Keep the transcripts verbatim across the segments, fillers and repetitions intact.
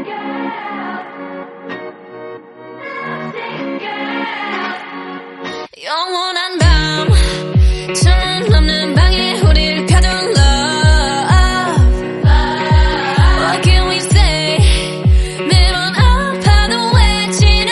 영원한 밤 창문 없는 방에 우릴 가둔 love. What can we say? 매번 아파도 외치는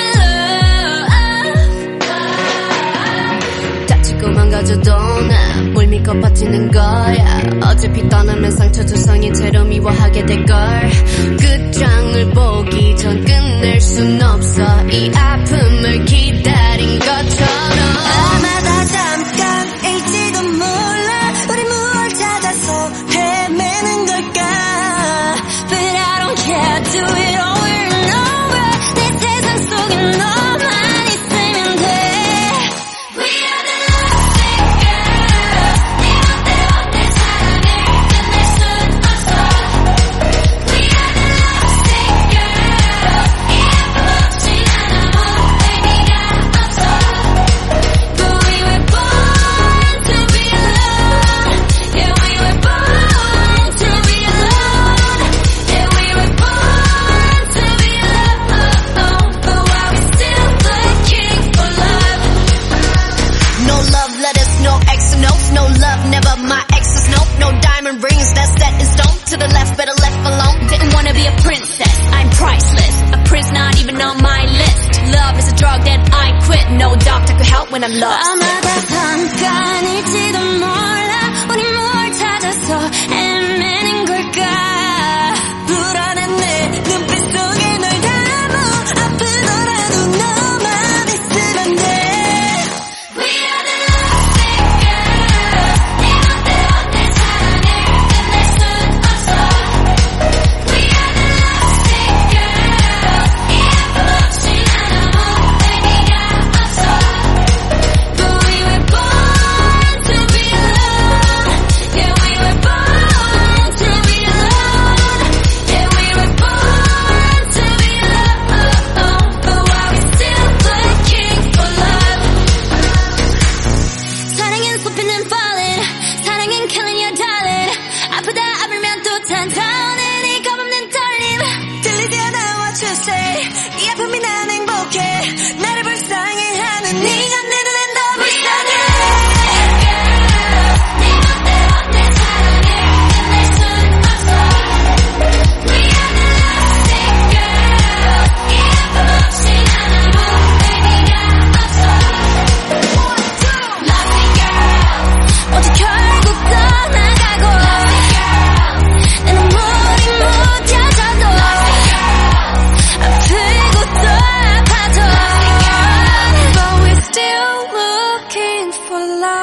love. 다치고 망가져도 난 뭘 믿고 버티는 거야. 어차피 떠나면 상처 두성이 채로 미워하게 될걸. 끝장을 보기 전 끝낼 순 없어. 이 아픔을 기다린 것처럼. 아마 다 잠깐일지도 몰라. 우리 무얼 찾아서 헤매는 걸까. But I don't care, do it over and over. 내 세상 속에 너만 있으면 돼. We are the lovesick girls. 네 맘대로 내 사랑을 끝낼 순 없어. We are the lovesick girls. 이 아픔 없이 난 아무 의미가 없어. But we were born to be alone. Yeah, we were born to be alone. Yeah, we were born to be alone. But while we still looking for love. No love letters, no X notes. No love, never my exes, nope. No diamond rings, that's set in stone. To the left, better left alone. Didn't wanna be a princess, I'm priceless. A prince not even on my list. Love is a drug that I quit. No doctor could help when I'm lost. 아마 다 잠깐일지도 몰라. 우리 뭘 찾아서 헤매는 걸까. 불안한 내 눈빛 속에 널 담아. 아프더라도 너만 있으면 돼. We are the lovesick girls. 네 맘대로 내 사랑을 끝낼 순 없어. We are the lovesick girls. 이 아픔 없이 난 아무 의미가 없어. But we were born to be alone. Yeah, we were born to be alone. Yeah, we were born to be alone. But while we still looking for love. 사랑은 숲이는 falling. 사랑은 killing your darling. 아프다 아물면 또 탄타오는 이 겁없는 떨림. 들리지 않아 what you say. 이 아픔이 난 행복해. 나를 불쌍해하는 네가 내 눈엔 더 불쌍해. 네 맘대로 내 사랑을 끝낼 순 없어. We are the lovesick girls. 이 아픔 없이 난 아무 의미가 없어. Lovesick girls. 모두 결국 떠나가고. 내 눈물이 묻혀져도. 아프고 또 아파도. But we're still looking for love.